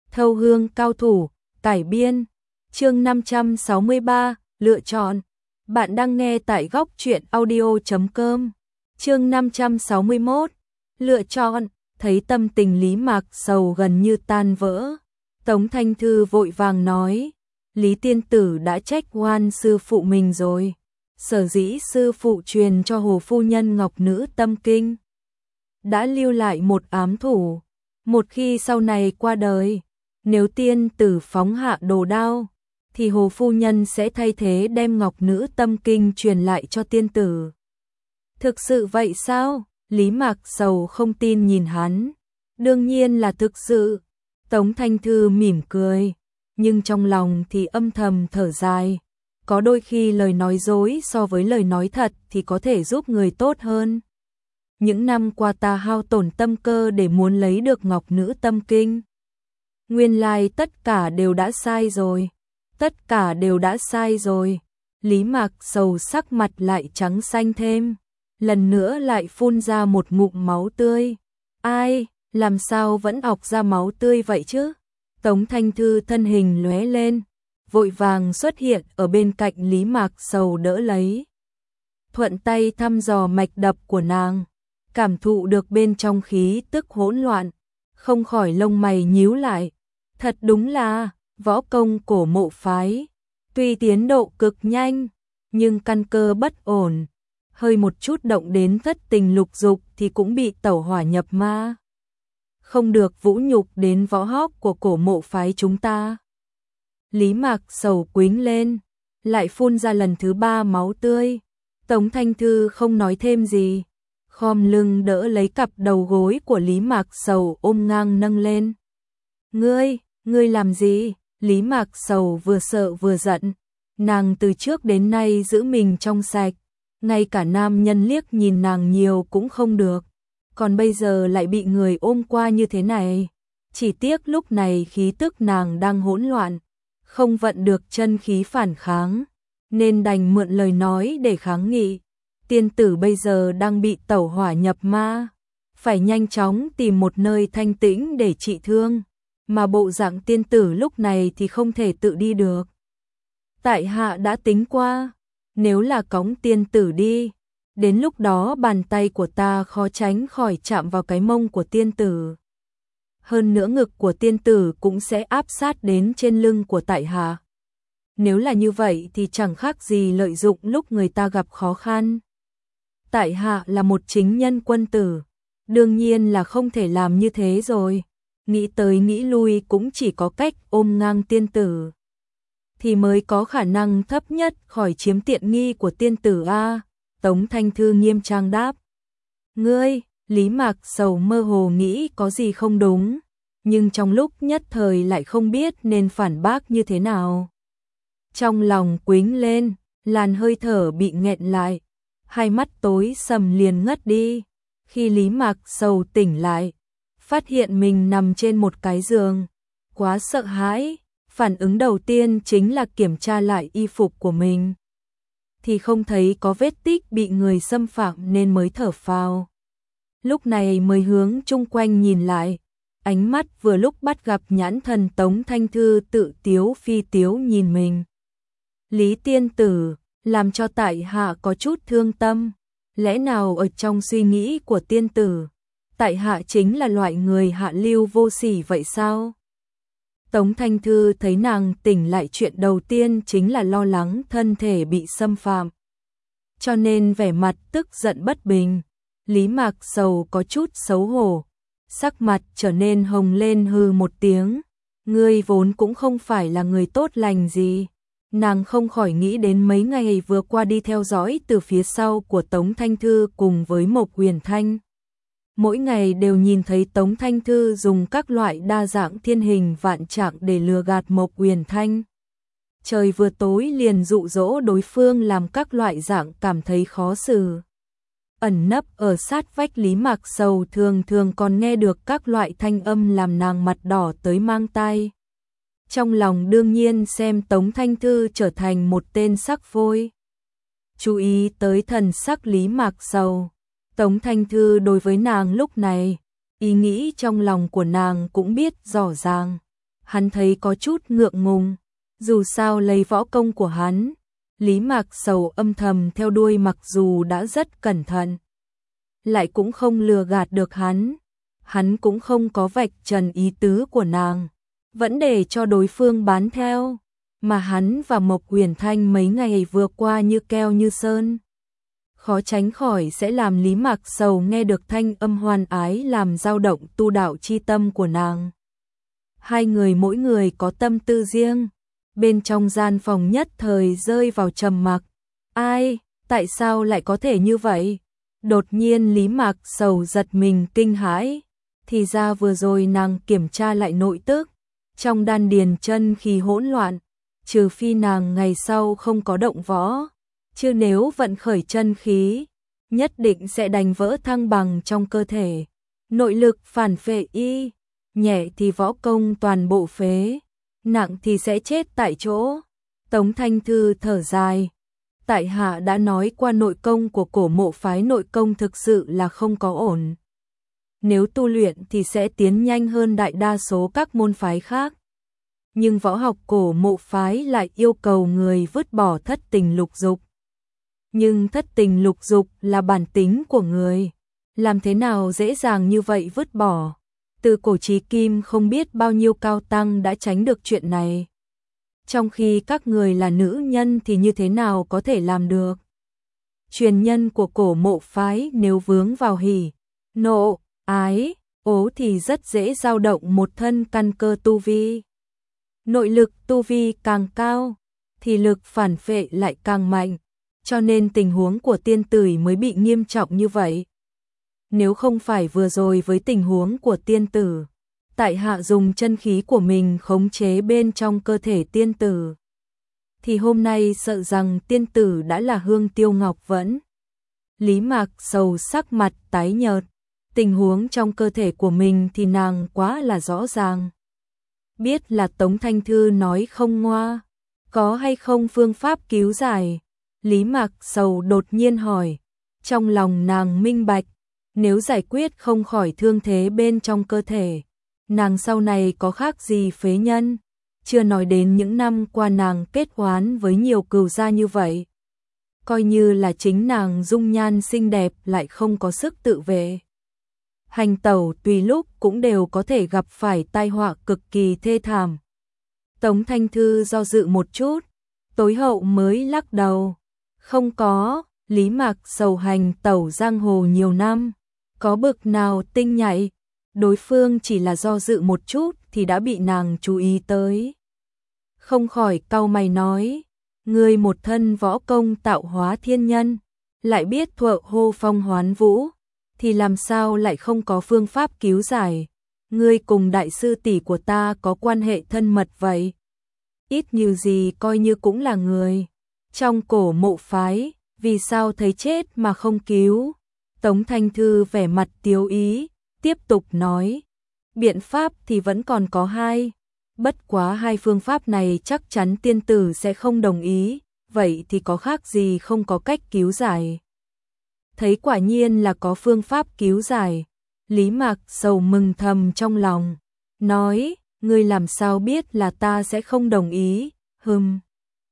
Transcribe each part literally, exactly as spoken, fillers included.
Thâu hương cao thủ, cải biên. Chương năm trăm sáu mươi ba, lựa chọn. Bạn đang nghe tại góc truyện audio chấm com. Chương năm trăm sáu mươi mốt, lựa chọn. Thấy tâm tình Lý Mạc Sầu gần như tan vỡ, Tống Thanh Thư vội vàng nói, Lý tiên tử đã trách oan sư phụ mình rồi. Sở dĩ sư phụ truyền cho Hồ phu nhân Ngọc Nữ Tâm Kinh, đã lưu lại một ám thủ. Một khi sau này qua đời, nếu tiên tử phóng hạ đồ đao, thì Hồ phu nhân sẽ thay thế đem Ngọc Nữ Tâm Kinh truyền lại cho tiên tử. Thực sự vậy sao? Lý Mạc Sầu không tin nhìn hắn. Đương nhiên là thực sự. Tống Thanh Thư mỉm cười, nhưng trong lòng thì âm thầm thở dài. Có đôi khi lời nói dối so với lời nói thật thì có thể giúp người tốt hơn. Những năm qua ta hao tổn tâm cơ để muốn lấy được Ngọc Nữ Tâm Kinh. Nguyên lai tất cả đều đã sai rồi. Tất cả đều đã sai rồi. Lý Mạc Sầu sắc mặt lại trắng xanh thêm. Lần nữa lại phun ra một ngụm máu tươi. Ai, làm sao vẫn ọc ra máu tươi vậy chứ? Tống Thanh Thư thân hình lóe lên, vội vàng xuất hiện ở bên cạnh Lý Mạc Sầu đỡ lấy. Thuận tay thăm dò mạch đập của nàng, cảm thụ được bên trong khí tức hỗn loạn, không khỏi lông mày nhíu lại. Thật đúng là võ công cổ mộ phái, tuy tiến độ cực nhanh, nhưng căn cơ bất ổn. Hơi một chút động đến thất tình lục dục thì cũng bị tẩu hỏa nhập ma. Không được vũ nhục đến võ hóc của cổ mộ phái chúng ta. Lý Mạc Sầu quĩnh lên, lại phun ra lần thứ ba máu tươi. Tống Thanh Thư không nói thêm gì, khom lưng đỡ lấy cặp đầu gối của Lý Mạc Sầu ôm ngang nâng lên. Ngươi, ngươi làm gì? Lý Mạc Sầu vừa sợ vừa giận. Nàng từ trước đến nay giữ mình trong sạch, ngay cả nam nhân liếc nhìn nàng nhiều cũng không được, còn bây giờ lại bị người ôm qua như thế này. Chỉ tiếc lúc này khí tức nàng đang hỗn loạn, không vận được chân khí phản kháng, nên đành mượn lời nói để kháng nghị. Tiên tử bây giờ đang bị tẩu hỏa nhập ma, phải nhanh chóng tìm một nơi thanh tĩnh để trị thương, mà bộ dạng tiên tử lúc này thì không thể tự đi được. Tại hạ đã tính qua, nếu là cõng tiên tử đi, đến lúc đó bàn tay của ta khó tránh khỏi chạm vào cái mông của tiên tử. Hơn nữa ngực của tiên tử cũng sẽ áp sát đến trên lưng của tại hạ. Nếu là như vậy thì chẳng khác gì lợi dụng lúc người ta gặp khó khăn. Tại hạ là một chính nhân quân tử, đương nhiên là không thể làm như thế rồi. Nghĩ tới nghĩ lui cũng chỉ có cách ôm ngang tiên tử, thì mới có khả năng thấp nhất khỏi chiếm tiện nghi của tiên tử a. Tống Thanh Thư nghiêm trang đáp. Ngươi, Lý Mạc Sầu mơ hồ nghĩ có gì không đúng, nhưng trong lúc nhất thời lại không biết nên phản bác như thế nào. Trong lòng quĩnh lên, làn hơi thở bị nghẹn lại, hai mắt tối sầm liền ngất đi. Khi Lý Mạc Sầu tỉnh lại, phát hiện mình nằm trên một cái giường, quá sợ hãi. Phản ứng đầu tiên chính là kiểm tra lại y phục của mình, thì không thấy có vết tích bị người xâm phạm nên mới thở phào. Lúc này mới hướng chung quanh nhìn lại, ánh mắt vừa lúc bắt gặp nhãn thần Tống Thanh Thư tự tiếu phi tiếu nhìn mình. Lý tiên tử, làm cho tại hạ có chút thương tâm. Lẽ nào ở trong suy nghĩ của tiên tử, tại hạ chính là loại người hạ lưu vô sỉ vậy sao? Tống Thanh Thư thấy nàng tỉnh lại, chuyện đầu tiên chính là lo lắng thân thể bị xâm phạm, cho nên vẻ mặt tức giận bất bình. Lý Mạc Sầu có chút xấu hổ, sắc mặt trở nên hồng lên, hừ một tiếng. Ngươi vốn cũng không phải là người tốt lành gì. Nàng không khỏi nghĩ đến mấy ngày vừa qua đi theo dõi từ phía sau của Tống Thanh Thư cùng với Mộc Huyền Thanh. Mỗi ngày đều nhìn thấy Tống Thanh Thư dùng các loại đa dạng thiên hình vạn trạng để lừa gạt Mộc Huyền Thanh. Trời vừa tối liền dụ dỗ đối phương làm các loại dạng cảm thấy khó xử. Ẩn nấp ở sát vách Lý Mạc Sầu thường thường còn nghe được các loại thanh âm làm nàng mặt đỏ tới mang tai. Trong lòng đương nhiên xem Tống Thanh Thư trở thành một tên sắc phôi. Chú ý tới thần sắc Lý Mạc Sầu, Tống Thanh Thư đối với nàng lúc này, ý nghĩ trong lòng của nàng cũng biết rõ ràng. Hắn thấy có chút ngượng ngùng, dù sao lấy võ công của hắn, Lý Mạc Sầu âm thầm theo đuôi mặc dù đã rất cẩn thận, lại cũng không lừa gạt được hắn. Hắn cũng không có vạch trần ý tứ của nàng, vẫn để cho đối phương bán theo, mà hắn và Mộc Huyền Thanh mấy ngày vừa qua như keo như sơn. Khó tránh khỏi sẽ làm Lý Mạc Sầu nghe được thanh âm hoan ái làm dao động tu đạo chi tâm của nàng. Hai người mỗi người có tâm tư riêng, bên trong gian phòng nhất thời rơi vào trầm mặc. Ai, tại sao lại có thể như vậy? Đột nhiên Lý Mạc Sầu giật mình kinh hãi, thì ra vừa rồi nàng kiểm tra lại nội tức, trong đan điền chân khí hỗn loạn, trừ phi nàng ngày sau không có động võ, chứ nếu vận khởi chân khí, nhất định sẽ đánh vỡ thăng bằng trong cơ thể. Nội lực phản phệ y, nhẹ thì võ công toàn bộ phế, nặng thì sẽ chết tại chỗ. Tống Thanh Thư thở dài, tại hạ đã nói qua nội công của Cổ Mộ phái nội công thực sự là không có ổn. Nếu tu luyện thì sẽ tiến nhanh hơn đại đa số các môn phái khác. Nhưng võ học Cổ Mộ phái lại yêu cầu người vứt bỏ thất tình lục dục. Nhưng thất tình lục dục là bản tính của người, làm thế nào dễ dàng như vậy vứt bỏ. Từ cổ chí kim không biết bao nhiêu cao tăng đã tránh được chuyện này. Trong khi các người là nữ nhân thì như thế nào có thể làm được? Truyền nhân của Cổ Mộ phái nếu vướng vào hỉ, nộ, ái, ố thì rất dễ dao động một thân căn cơ tu vi. Nội lực tu vi càng cao, thì lực phản phệ lại càng mạnh, cho nên tình huống của tiên tử mới bị nghiêm trọng như vậy. Nếu không phải vừa rồi với tình huống của tiên tử, tại hạ dùng chân khí của mình khống chế bên trong cơ thể tiên tử, thì hôm nay sợ rằng tiên tử đã là Hương Tiêu Ngọc Vẫn. Lý Mạc Sầu sắc mặt tái nhợt, tình huống trong cơ thể của mình thì nàng quá là rõ ràng. Biết là Tống Thanh Thư nói không ngoa, có hay không phương pháp cứu giải? Lý Mạc Sầu đột nhiên hỏi, trong lòng nàng minh bạch, nếu giải quyết không khỏi thương thế bên trong cơ thể, nàng sau này có khác gì phế nhân, chưa nói đến những năm qua nàng kết oán với nhiều cừu gia như vậy. Coi như là chính nàng dung nhan xinh đẹp lại không có sức tự vệ. Hành tẩu tùy lúc cũng đều có thể gặp phải tai họa cực kỳ thê thảm. Tống Thanh Thư do dự một chút, tối hậu mới lắc đầu. Không có, Lý Mạc Sầu hành tẩu giang hồ nhiều năm, có bực nào tinh nhạy, đối phương chỉ là do dự một chút thì đã bị nàng chú ý tới. Không khỏi cau mày nói, người một thân võ công tạo hóa thiên nhân, lại biết thuở hô phong hoán vũ, thì làm sao lại không có phương pháp cứu giải? Ngươi cùng đại sư tỷ của ta có quan hệ thân mật vậy, ít nhiều gì coi như cũng là người trong Cổ Mộ phái, vì sao thấy chết mà không cứu? Tống Thanh Thư vẻ mặt tiếu ý, tiếp tục nói, biện pháp thì vẫn còn có hai, bất quá hai phương pháp này chắc chắn tiên tử sẽ không đồng ý, vậy thì có khác gì không có cách cứu giải. Thấy quả nhiên là có phương pháp cứu giải, Lý Mạc Sầu mừng thầm trong lòng, nói, ngươi làm sao biết là ta sẽ không đồng ý? Hừm,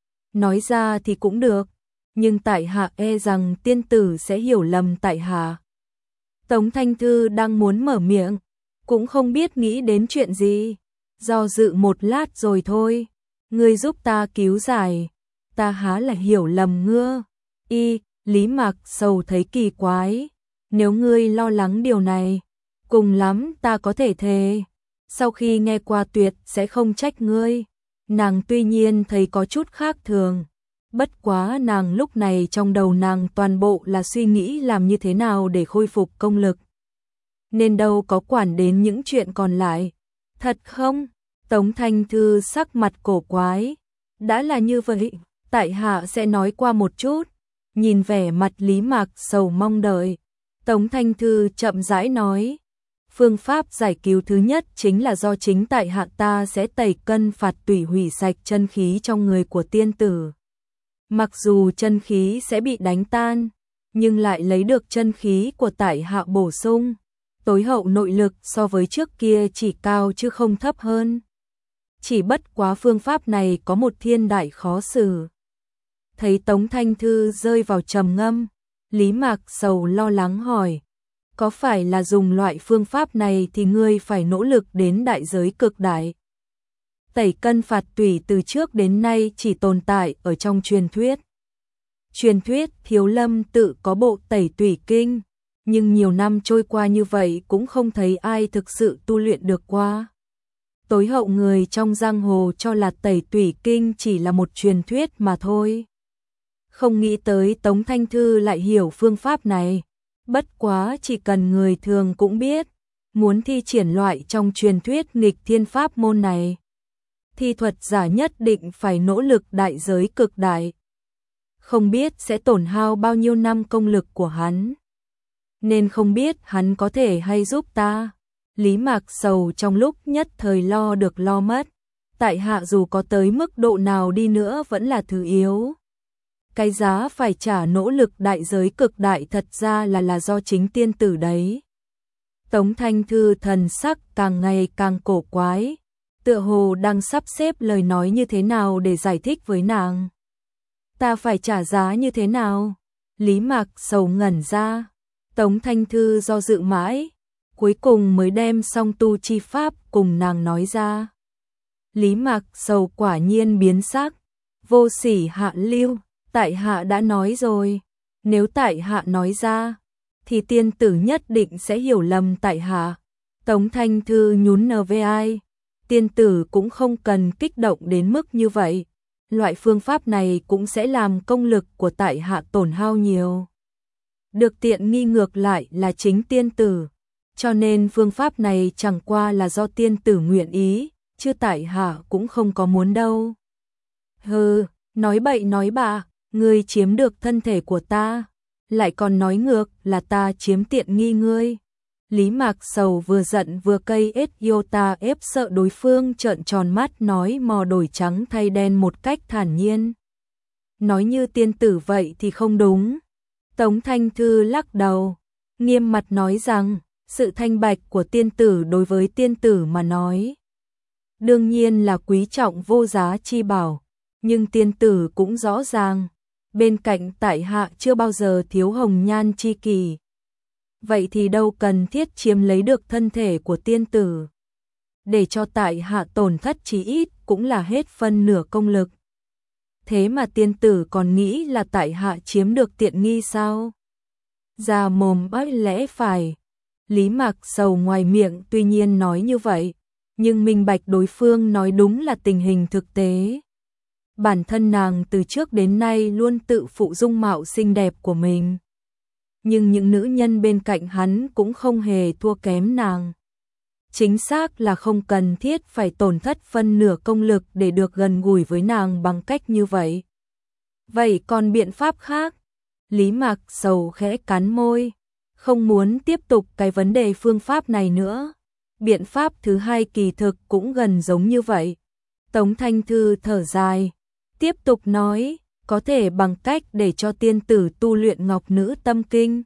nói ra thì cũng được, nhưng tại hạ e rằng tiên tử sẽ hiểu lầm tại hạ. Tống Thanh Thư đang muốn mở miệng, cũng không biết nghĩ đến chuyện gì, do dự một lát rồi thôi. Ngươi giúp ta cứu giải, ta há là hiểu lầm ngưa. Y, Lý Mạc Sầu thấy kỳ quái, nếu ngươi lo lắng điều này, cùng lắm ta có thể thề, sau khi nghe qua tuyệt sẽ không trách ngươi. Nàng tuy nhiên thấy có chút khác thường, bất quá nàng lúc này trong đầu nàng toàn bộ là suy nghĩ làm như thế nào để khôi phục công lực, nên đâu có quản đến những chuyện còn lại. Thật không? Tống Thanh Thư sắc mặt cổ quái, đã là như vậy, tại hạ sẽ nói qua một chút. Nhìn vẻ mặt Lý Mạc Sầu mong đợi, Tống Thanh Thư chậm rãi nói, phương pháp giải cứu thứ nhất chính là do chính tại hạ ta sẽ tẩy cân phạt tủy hủy sạch chân khí trong người của tiên tử. Mặc dù chân khí sẽ bị đánh tan, nhưng lại lấy được chân khí của tại hạ bổ sung, tối hậu nội lực so với trước kia chỉ cao chứ không thấp hơn. chỉ bất quá phương pháp này có một thiên đại khó xử. Thấy Tống Thanh Thư rơi vào trầm ngâm, Lý Mạc Sầu lo lắng hỏi, có phải là dùng loại phương pháp này thì ngươi phải nỗ lực đến đại giới cực đại? Tẩy cân phạt tủy từ trước đến nay chỉ tồn tại ở trong truyền thuyết. Truyền thuyết Thiếu Lâm tự có bộ tẩy tủy kinh, nhưng nhiều năm trôi qua như vậy cũng không thấy ai thực sự tu luyện được qua. Tối hậu người trong giang hồ cho là tẩy tủy kinh chỉ là một truyền thuyết mà thôi. Không nghĩ tới Tống Thanh Thư lại hiểu phương pháp này. Bất quá chỉ cần người thường cũng biết, muốn thi triển loại trong truyền thuyết nghịch thiên pháp môn này, thi thuật giả nhất định phải nỗ lực đại giới cực đại. Không biết sẽ tổn hao bao nhiêu năm công lực của hắn. Nên không biết hắn có thể hay giúp ta. Lý Mạc Sầu trong lúc nhất thời lo được lo mất. Tại hạ dù có tới mức độ nào đi nữa vẫn là thứ yếu. Cái giá phải trả nỗ lực đại giới cực đại thật ra là là do chính tiên tử đấy. Tống Thanh Thư thần sắc càng ngày càng cổ quái, tựa hồ đang sắp xếp lời nói như thế nào để giải thích với nàng. Ta phải trả giá như thế nào? Lý Mạc Sầu ngẩn ra. Tống Thanh Thư do dự mãi, cuối cùng mới đem song tu chi pháp cùng nàng nói ra. Lý Mạc Sầu quả nhiên biến sắc, vô sỉ hạ lưu, tại hạ đã nói rồi, nếu tại hạ nói ra, thì tiên tử nhất định sẽ hiểu lầm tại hạ. Tống Thanh Thư nhún nờ vai, tiên tử cũng không cần kích động đến mức như vậy, loại phương pháp này cũng sẽ làm công lực của tại hạ tổn hao nhiều. Được tiện nghi ngược lại là chính tiên tử, cho nên phương pháp này chẳng qua là do tiên tử nguyện ý, chứ tại hạ cũng không có muốn đâu. Hừ, nói bậy nói bạ, ngươi chiếm được thân thể của ta, lại còn nói ngược là ta chiếm tiện nghi ngươi. Lý Mạc Sầu vừa giận vừa cay ết iota ép sợ đối phương trợn tròn mắt nói mò đổi trắng thay đen một cách thản nhiên. Nói như tiên tử vậy thì không đúng. Tống Thanh Thư lắc đầu, nghiêm mặt nói rằng, sự thanh bạch của tiên tử đối với tiên tử mà nói, đương nhiên là quý trọng vô giá chi bảo, nhưng tiên tử cũng rõ ràng, bên cạnh tại hạ chưa bao giờ thiếu hồng nhan chi kỳ. Vậy thì đâu cần thiết chiếm lấy được thân thể của tiên tử. Để cho tại hạ tổn thất chí ít cũng là hết phân nửa công lực. Thế mà tiên tử còn nghĩ là tại hạ chiếm được tiện nghi sao? Ra mồm bách lẽ phải. Lý Mạc Sầu ngoài miệng tuy nhiên nói như vậy, nhưng minh bạch đối phương nói đúng là tình hình thực tế. Bản thân nàng từ trước đến nay luôn tự phụ dung mạo xinh đẹp của mình. Nhưng những nữ nhân bên cạnh hắn cũng không hề thua kém nàng. Chính xác là không cần thiết phải tổn thất phân nửa công lực để được gần gũi với nàng bằng cách như vậy. Vậy còn biện pháp khác? Lý Mạc Sầu khẽ cắn môi, không muốn tiếp tục cái vấn đề phương pháp này nữa. Biện pháp thứ hai kỳ thực cũng gần giống như vậy. Tống Thanh Thư thở dài, tiếp tục nói, có thể bằng cách để cho tiên tử tu luyện Ngọc Nữ Tâm Kinh.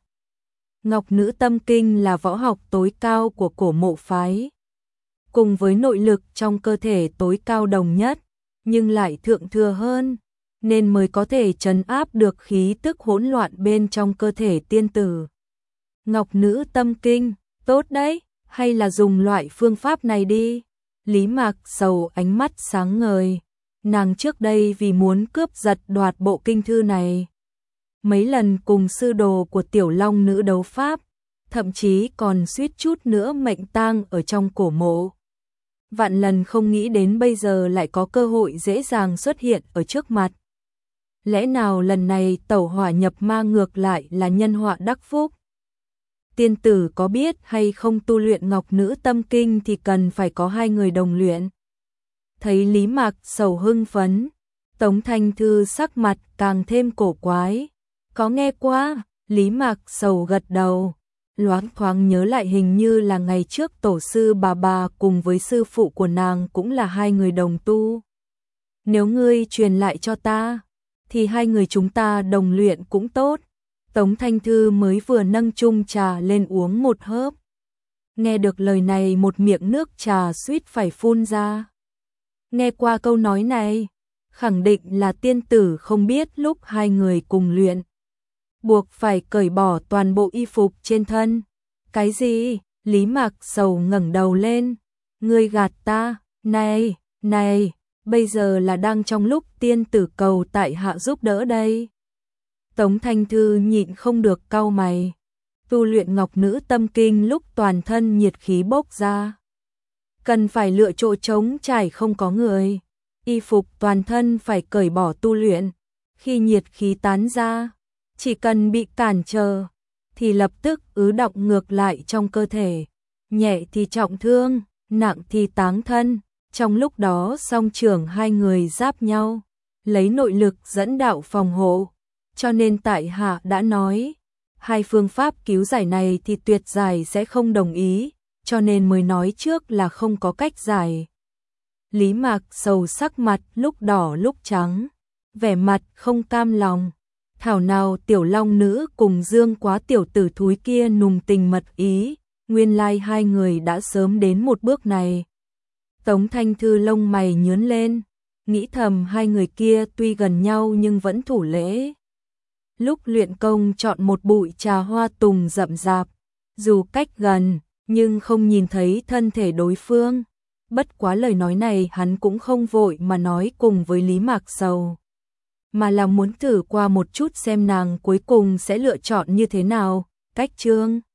Ngọc Nữ Tâm Kinh là võ học tối cao của cổ mộ phái, cùng với nội lực trong cơ thể tối cao đồng nhất, nhưng lại thượng thừa hơn, nên mới có thể trấn áp được khí tức hỗn loạn bên trong cơ thể tiên tử. Ngọc Nữ Tâm Kinh, tốt đấy, hay là dùng loại phương pháp này đi. Lý Mạc Sầu ánh mắt sáng ngời, nàng trước đây vì muốn cướp giật đoạt bộ kinh thư này, mấy lần cùng sư đồ của Tiểu Long Nữ đấu pháp, thậm chí còn suýt chút nữa mệnh tang ở trong cổ mộ. Vạn lần không nghĩ đến bây giờ lại có cơ hội dễ dàng xuất hiện ở trước mặt. Lẽ nào lần này tẩu hỏa nhập ma ngược lại là nhân họa đắc phúc? Tiên tử có biết hay không tu luyện Ngọc Nữ Tâm Kinh thì cần phải có hai người đồng luyện. Thấy Lý Mạc Sầu hưng phấn, Tống Thanh Thư sắc mặt càng thêm cổ quái. Có nghe qua? Lý Mạc Sầu gật đầu, loáng thoáng nhớ lại hình như là ngày trước tổ sư bà bà cùng với sư phụ của nàng cũng là hai người đồng tu. Nếu ngươi truyền lại cho ta, thì hai người chúng ta đồng luyện cũng tốt. Tống Thanh Thư mới vừa nâng chung trà lên uống một hớp. Nghe được lời này một miệng nước trà suýt phải phun ra. Nghe qua câu nói này, khẳng định là tiên tử không biết lúc hai người cùng luyện, buộc phải cởi bỏ toàn bộ y phục trên thân. Cái gì? Lý Mạc Sầu ngẩng đầu lên. Ngươi gạt ta, này, này, bây giờ là đang trong lúc tiên tử cầu tại hạ giúp đỡ đây. Tống Thanh Thư nhịn không được cau mày. Tu luyện ngọc nữ tâm kinh lúc toàn thân nhiệt khí bốc ra, cần phải lựa chỗ trống trải không có người, y phục toàn thân phải cởi bỏ tu luyện. Khi nhiệt khí tán ra, chỉ cần bị cản trở thì lập tức ứ đọng ngược lại trong cơ thể, nhẹ thì trọng thương, nặng thì táng thân. Trong lúc đó song trưởng hai người giáp nhau, lấy nội lực dẫn đạo phòng hộ, cho nên tại hạ đã nói, hai phương pháp cứu giải này thì tuyệt giải sẽ không đồng ý, cho nên mới nói trước là không có cách giải. Lý Mạc Sầu sắc mặt lúc đỏ lúc trắng, vẻ mặt không cam lòng. Thảo nào tiểu long nữ cùng Dương Quá tiểu tử thúi kia nùng tình mật ý, nguyên lai hai người đã sớm đến một bước này. Tống Thanh Thư lông mày nhướng lên, nghĩ thầm hai người kia tuy gần nhau nhưng vẫn thủ lễ. Lúc luyện công chọn một bụi trà hoa tùng rậm rạp, dù cách gần nhưng không nhìn thấy thân thể đối phương. Bất quá lời nói này hắn cũng không vội mà nói cùng với Lý Mạc Sầu, mà là muốn thử qua một chút xem nàng cuối cùng sẽ lựa chọn như thế nào. Cách chương